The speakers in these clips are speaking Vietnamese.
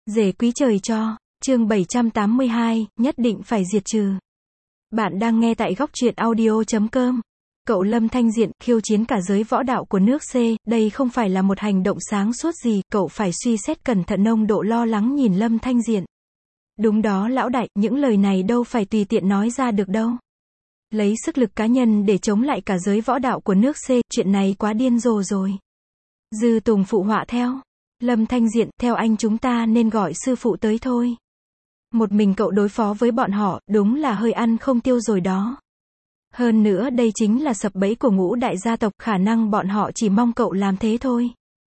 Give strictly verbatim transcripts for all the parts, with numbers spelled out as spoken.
Rể quý trời cho, chương bảy trăm tám mươi hai, nhất định phải diệt trừ. Bạn đang nghe tại góc truyện audio chấm com. Cậu Lâm Thanh Diện, khiêu chiến cả giới võ đạo của nước C, đây không phải là một hành động sáng suốt gì, cậu phải suy xét cẩn thận. Nông Độ lo lắng nhìn Lâm Thanh Diện. Đúng đó lão đại, những lời này đâu phải tùy tiện nói ra được đâu. Lấy sức lực cá nhân để chống lại cả giới võ đạo của nước C, chuyện này quá điên rồ rồi. Dư Tùng phụ họa theo. Lâm Thanh Diện, theo anh chúng ta nên gọi sư phụ tới thôi. Một mình cậu đối phó với bọn họ, đúng là hơi ăn không tiêu rồi đó. Hơn nữa đây chính là sập bẫy của ngũ đại gia tộc, khả năng bọn họ chỉ mong cậu làm thế thôi.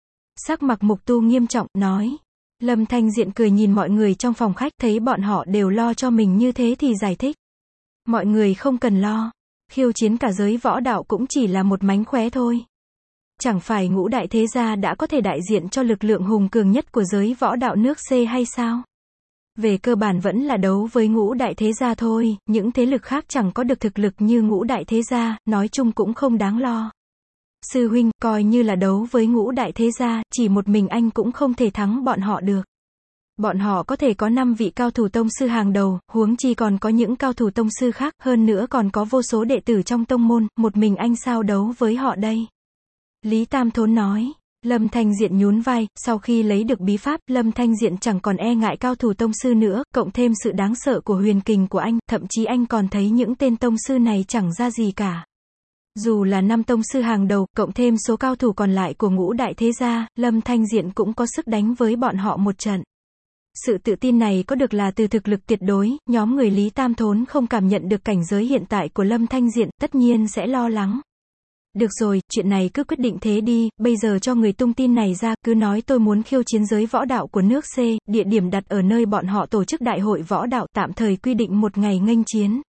Sắc mặt Mục Tu nghiêm trọng, nói. Lâm Thanh Diện cười nhìn mọi người trong phòng khách, thấy bọn họ đều lo cho mình như thế thì giải thích. Mọi người không cần lo. Khiêu chiến cả giới võ đạo cũng chỉ là một mánh khóe thôi. Chẳng phải ngũ đại thế gia đã có thể đại diện cho lực lượng hùng cường nhất của giới võ đạo nước C hay sao? Về cơ bản vẫn là đấu với ngũ đại thế gia thôi, những thế lực khác chẳng có được thực lực như ngũ đại thế gia, nói chung cũng không đáng lo. Sư huynh, coi như là đấu với ngũ đại thế gia, chỉ một mình anh cũng không thể thắng bọn họ được. Bọn họ có thể có năm vị cao thủ tông sư hàng đầu, huống chi còn có những cao thủ tông sư khác, hơn nữa còn có vô số đệ tử trong tông môn, một mình anh sao đấu với họ đây? Lý Tam Thốn nói. Lâm Thanh Diện nhún vai, sau khi lấy được bí pháp, Lâm Thanh Diện chẳng còn e ngại cao thủ tông sư nữa, cộng thêm sự đáng sợ của huyền kình của anh, thậm chí anh còn thấy những tên tông sư này chẳng ra gì cả. Dù là năm tông sư hàng đầu, cộng thêm số cao thủ còn lại của ngũ đại thế gia, Lâm Thanh Diện cũng có sức đánh với bọn họ một trận. Sự tự tin này có được là từ thực lực tuyệt đối, nhóm người Lý Tam Thốn không cảm nhận được cảnh giới hiện tại của Lâm Thanh Diện, tất nhiên sẽ lo lắng. Được rồi, chuyện này cứ quyết định thế đi, bây giờ cho người tung tin này ra, cứ nói tôi muốn khiêu chiến giới võ đạo của nước C, địa điểm đặt ở nơi bọn họ tổ chức đại hội võ đạo, tạm thời quy định một ngày nghênh chiến.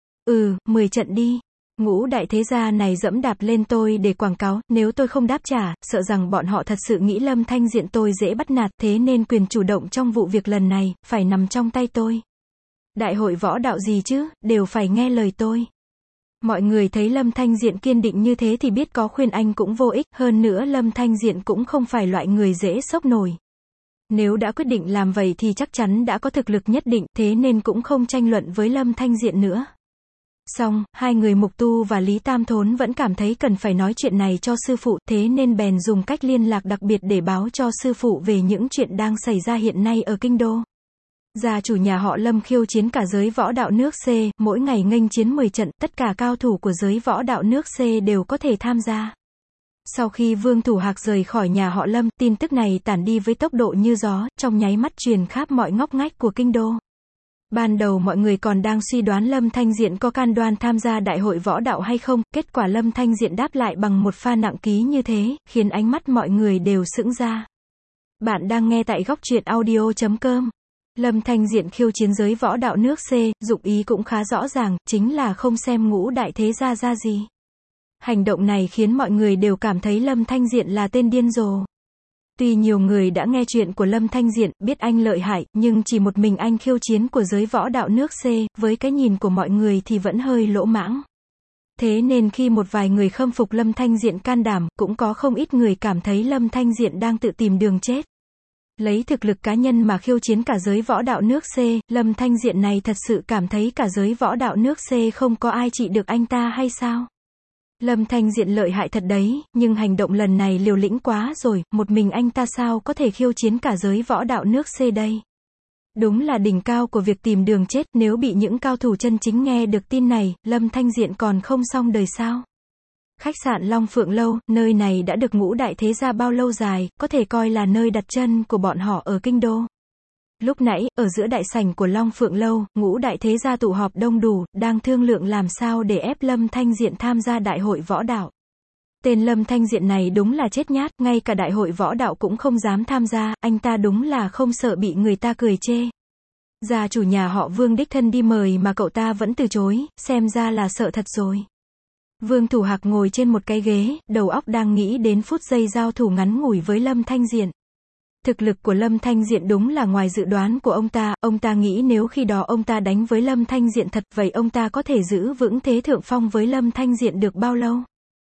Ừ, mười trận đi. Ngũ đại thế gia này dẫm đạp lên tôi để quảng cáo, nếu tôi không đáp trả, sợ rằng bọn họ thật sự nghĩ Lâm Thanh Diện tôi dễ bắt nạt, thế nên quyền chủ động trong vụ việc lần này, phải nằm trong tay tôi. Đại hội võ đạo gì chứ, đều phải nghe lời tôi. Mọi người thấy Lâm Thanh Diện kiên định như thế thì biết có khuyên anh cũng vô ích, hơn nữa Lâm Thanh Diện cũng không phải loại người dễ sốc nổi. Nếu đã quyết định làm vậy thì chắc chắn đã có thực lực nhất định, thế nên cũng không tranh luận với Lâm Thanh Diện nữa. Xong, hai người Mục Tu và Lý Tam Thốn vẫn cảm thấy cần phải nói chuyện này cho sư phụ, thế nên bèn dùng cách liên lạc đặc biệt để báo cho sư phụ về những chuyện đang xảy ra hiện nay ở kinh đô. Gia chủ nhà họ Lâm khiêu chiến cả giới võ đạo nước C, mỗi ngày nghênh chiến mười trận, tất cả cao thủ của giới võ đạo nước C đều có thể tham gia. Sau khi Vương Thủ Hạc rời khỏi nhà họ Lâm, tin tức này tản đi với tốc độ như gió, trong nháy mắt truyền khắp mọi ngóc ngách của kinh đô. Ban đầu mọi người còn đang suy đoán Lâm Thanh Diện có can đảm tham gia đại hội võ đạo hay không, kết quả Lâm Thanh Diện đáp lại bằng một pha nặng ký như thế, khiến ánh mắt mọi người đều sững ra. Bạn đang nghe tại góc truyện audio chấm com. Lâm Thanh Diện khiêu chiến giới võ đạo nước C, dụng ý cũng khá rõ ràng, chính là không xem ngũ đại thế gia ra gì. Hành động này khiến mọi người đều cảm thấy Lâm Thanh Diện là tên điên rồ. Tuy nhiều người đã nghe chuyện của Lâm Thanh Diện, biết anh lợi hại, nhưng chỉ một mình anh khiêu chiến của giới võ đạo nước C, với cái nhìn của mọi người thì vẫn hơi lỗ mãng. Thế nên khi một vài người khâm phục Lâm Thanh Diện can đảm, cũng có không ít người cảm thấy Lâm Thanh Diện đang tự tìm đường chết. Lấy thực lực cá nhân mà khiêu chiến cả giới võ đạo nước C, Lâm Thanh Diện này thật sự cảm thấy cả giới võ đạo nước C không có ai trị được anh ta hay sao? Lâm Thanh Diện lợi hại thật đấy, nhưng hành động lần này liều lĩnh quá rồi, một mình anh ta sao có thể khiêu chiến cả giới võ đạo nước C đây? Đúng là đỉnh cao của việc tìm đường chết, nếu bị những cao thủ chân chính nghe được tin này, Lâm Thanh Diện còn không xong đời sao? Khách sạn Long Phượng Lâu, nơi này đã được ngũ đại thế gia bao lâu dài, có thể coi là nơi đặt chân của bọn họ ở kinh đô. Lúc nãy, ở giữa đại sảnh của Long Phượng Lâu, ngũ đại thế gia tụ họp đông đủ, đang thương lượng làm sao để ép Lâm Thanh Diện tham gia đại hội võ đạo. Tên Lâm Thanh Diện này đúng là chết nhát, ngay cả đại hội võ đạo cũng không dám tham gia, anh ta đúng là không sợ bị người ta cười chê. Gia chủ nhà họ Vương đích thân đi mời mà cậu ta vẫn từ chối, xem ra là sợ thật rồi. Vương Thủ Hạc ngồi trên một cái ghế, đầu óc đang nghĩ đến phút giây giao thủ ngắn ngủi với Lâm Thanh Diện. Thực lực của Lâm Thanh Diện đúng là ngoài dự đoán của ông ta, ông ta nghĩ nếu khi đó ông ta đánh với Lâm Thanh Diện thật, vậy ông ta có thể giữ vững thế thượng phong với Lâm Thanh Diện được bao lâu?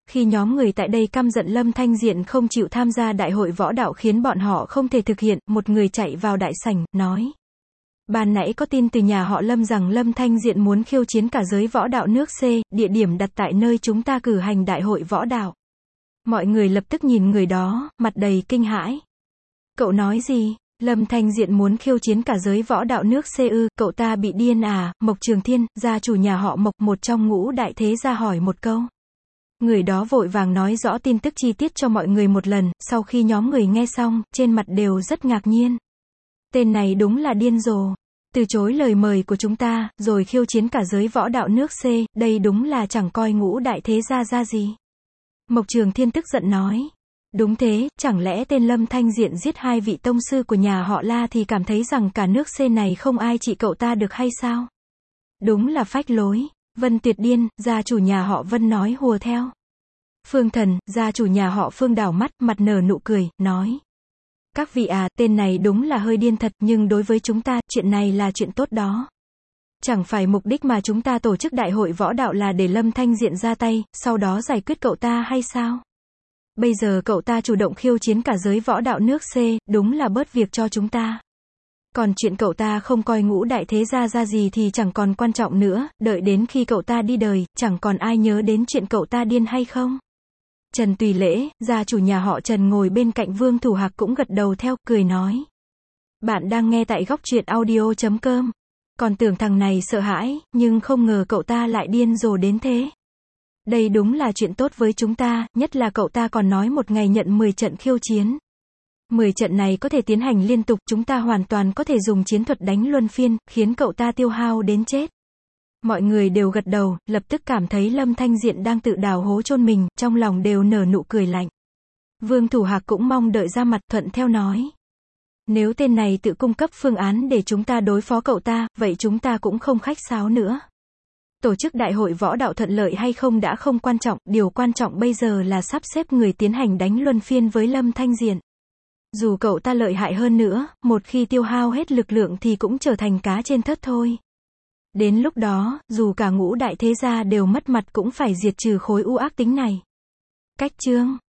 Khi nhóm người tại đây căm giận Lâm Thanh Diện không chịu tham gia đại hội võ đạo khiến bọn họ không thể thực hiện, một người chạy vào đại sảnh, nói. Ban nãy có tin từ nhà họ Lâm rằng Lâm Thanh Diện muốn khiêu chiến cả giới võ đạo nước C, địa điểm đặt tại nơi chúng ta cử hành đại hội võ đạo. Mọi người lập tức nhìn người đó, mặt đầy kinh hãi. Cậu nói gì? Lâm Thanh Diện muốn khiêu chiến cả giới võ đạo nước C ư, cậu ta bị điên à? Mộc Trường Thiên, gia chủ nhà họ Mộc, một trong ngũ đại thế gia hỏi một câu. Người đó vội vàng nói rõ tin tức chi tiết cho mọi người một lần, sau khi nhóm người nghe xong, trên mặt đều rất ngạc nhiên. Tên này đúng là điên rồ. Từ chối lời mời của chúng ta, rồi khiêu chiến cả giới võ đạo nước C, đây đúng là chẳng coi ngũ đại thế gia ra gì. Mộc Trường Thiên tức giận nói. Đúng thế, chẳng lẽ tên Lâm Thanh Diện giết hai vị tông sư của nhà họ La thì cảm thấy rằng cả nước C này không ai trị cậu ta được hay sao? Đúng là phách lối. Vân Tuyệt điên, gia chủ nhà họ Vân nói hùa theo. Phương Thần, gia chủ nhà họ Phương đảo mắt, mặt nở nụ cười, nói. Các vị à, tên này đúng là hơi điên thật, nhưng đối với chúng ta, chuyện này là chuyện tốt đó. Chẳng phải mục đích mà chúng ta tổ chức đại hội võ đạo là để Lâm Thanh Diện ra tay, sau đó giải quyết cậu ta hay sao? Bây giờ cậu ta chủ động khiêu chiến cả giới võ đạo nước C, đúng là bớt việc cho chúng ta. Còn chuyện cậu ta không coi ngũ đại thế gia ra gì thì chẳng còn quan trọng nữa, đợi đến khi cậu ta đi đời, chẳng còn ai nhớ đến chuyện cậu ta điên hay không? Trần Tùy Lễ, gia chủ nhà họ Trần ngồi bên cạnh Vương Thủ Hạc cũng gật đầu theo, cười nói. Bạn đang nghe tại góc truyện audio chấm com. Còn tưởng thằng này sợ hãi, nhưng không ngờ cậu ta lại điên rồ đến thế. Đây đúng là chuyện tốt với chúng ta, nhất là cậu ta còn nói một ngày nhận mười trận khiêu chiến. mười trận này có thể tiến hành liên tục, chúng ta hoàn toàn có thể dùng chiến thuật đánh luân phiên, khiến cậu ta tiêu hao đến chết. Mọi người đều gật đầu, lập tức cảm thấy Lâm Thanh Diện đang tự đào hố chôn mình, trong lòng đều nở nụ cười lạnh. Vương Thủ Hạc cũng mong đợi ra mặt, thuận theo nói. Nếu tên này tự cung cấp phương án để chúng ta đối phó cậu ta, vậy chúng ta cũng không khách sáo nữa. Tổ chức đại hội võ đạo thuận lợi hay không đã không quan trọng, điều quan trọng bây giờ là sắp xếp người tiến hành đánh luân phiên với Lâm Thanh Diện. Dù cậu ta lợi hại hơn nữa, một khi tiêu hao hết lực lượng thì cũng trở thành cá trên thớt thôi. Đến lúc đó, dù cả ngũ đại thế gia đều mất mặt cũng phải diệt trừ khối u ác tính này. Cách chương